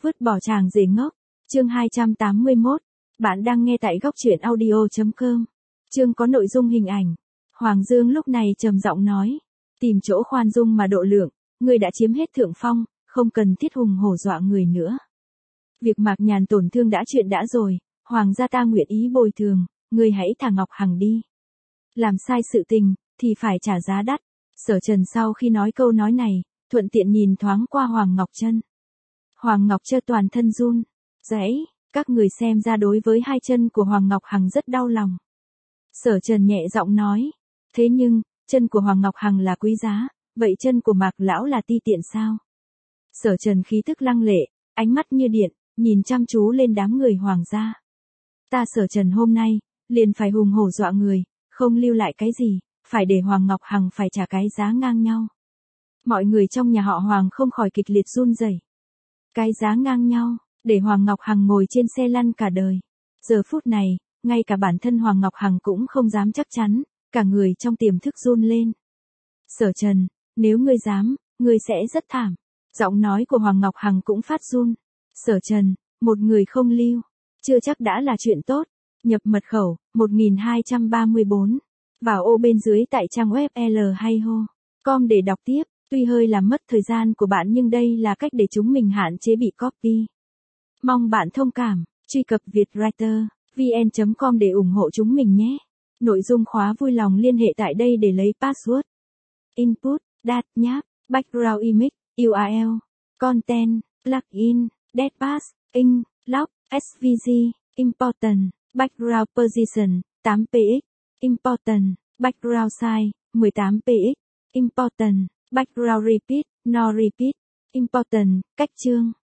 Vứt bỏ chàng rể ngốc. Chương 281. Bạn đang nghe tại góc truyện audio.com. Chương có nội dung hình ảnh. Hoàng Dương lúc này trầm giọng nói. Tìm chỗ khoan dung mà độ lượng, người đã chiếm hết thượng phong, không cần thiết hùng hổ dọa người nữa. Việc Mạc Nhàn tổn thương đã chuyện đã rồi, Hoàng gia ta nguyện ý bồi thường, người hãy thả Ngọc Hằng đi. Làm sai sự tình, thì phải trả giá đắt. Sở Trần sau khi nói câu nói này, thuận tiện nhìn thoáng qua Hoàng Ngọc Trân. Hoàng Ngọc Trân toàn thân run rẩy, các người xem ra đối với hai chân của Hoàng Ngọc Hằng rất đau lòng. Sở Trần nhẹ giọng nói, thế nhưng, chân của Hoàng Ngọc Hằng là quý giá, vậy chân của Mạc lão là ti tiện sao? Sở Trần khí tức lăng lệ, ánh mắt như điện, nhìn chăm chú lên đám người hoàng gia. Ta Sở Trần hôm nay, liền phải hùng hổ dọa người, không lưu lại cái gì, phải để Hoàng Ngọc Hằng phải trả cái giá ngang nhau. Mọi người trong nhà họ Hoàng không khỏi kịch liệt run rẩy. Cái giá ngang nhau, để Hoàng Ngọc Hằng ngồi trên xe lăn cả đời. Giờ phút này, ngay cả bản thân Hoàng Ngọc Hằng cũng không dám chắc chắn, cả người trong tiềm thức run lên. Sở Trần, nếu ngươi dám, ngươi sẽ rất thảm. Giọng nói của Hoàng Ngọc Hằng cũng phát run. Sở Trần, một người không lưu, chưa chắc đã là chuyện tốt. Nhập mật khẩu, 1234. Vào ô bên dưới tại trang web l2ho.com để đọc tiếp. Tuy hơi làm mất thời gian của bạn nhưng đây là cách để chúng mình hạn chế bị copy. Mong bạn thông cảm, truy cập vietwriter.vn.com để ủng hộ chúng mình nhé. Nội dung khóa vui lòng liên hệ tại đây để lấy password. Input, Dat nháp, Background Image, URL, Content, Plugin, Dead Pass, In, Lock, SVG, Important, Background Position, 8px, Important, Background Size, 18px, Important, Background Repeat, No Repeat, Important, cách chương.